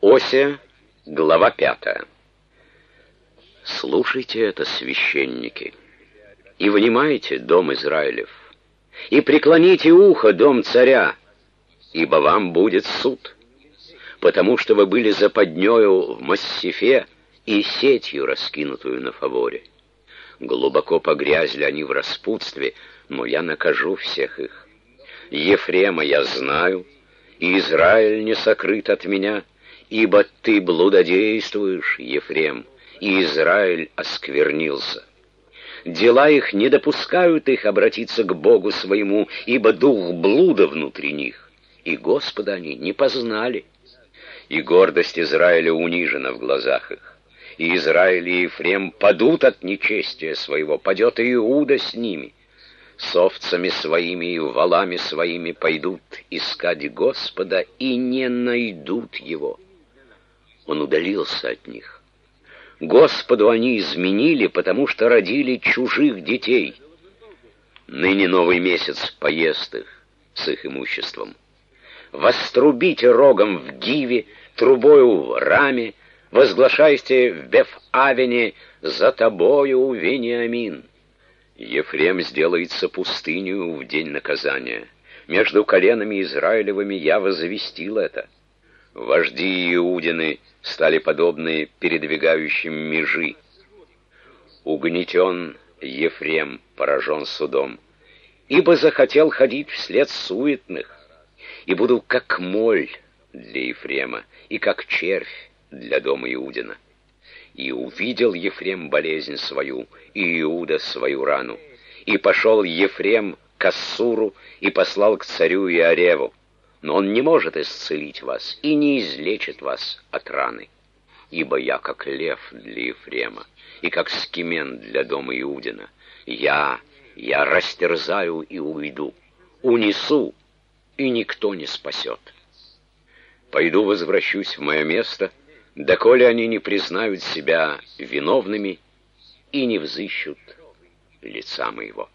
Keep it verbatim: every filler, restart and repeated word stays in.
Осия, глава пятая. Слушайте это, священники, и внимайте, дом Израилев, и преклоните ухо, дом царя, ибо вам будет суд, потому что вы были западнёю в Массифе и сетью, раскинутую на фаворе. Глубоко погрязли они в распутстве, но я накажу всех их. Ефрема я знаю, и Израиль не сокрыт от меня, ибо ты блудодействуешь, Ефрем, и Израиль осквернился. Дела их не допускают их обратиться к Богу своему, ибо дух блуда внутри них, и Господа они не познали. И гордость Израиля унижена в глазах их. И Израиль и Ефрем падут от нечестия своего, падет и Иуда с ними. С овцами своими и волами своими пойдут искать Господа и не найдут его. Он удалился от них. Господу они изменили, потому что родили чужих детей. Ныне новый месяц поест их с их имуществом. Вострубите рогом в Гиве, трубою в Раме, возглашайте в Беф-Авене: за тобою, Вениамин. Ефрем сделается пустынью в день наказания. Между коленами Израилевыми я возвестил это. Вожди Иудины стали подобны передвигающим межи. Угнетен Ефрем, поражен судом, ибо захотел ходить вслед суетных, и буду как моль для Ефрема, и как червь для дома Иудина. И увидел Ефрем болезнь свою, и Иуда свою рану. И пошел Ефрем к Ассуру, и послал к царю Иареву. Но он не может исцелить вас, и не излечит вас от раны. Ибо я как лев для Ефрема, и как скимен для дома Иудина. Я, я растерзаю и уйду, унесу, и никто не спасет. Пойду возвращусь в мое место, доколе они не признают себя виновными и не взыщут лица моего.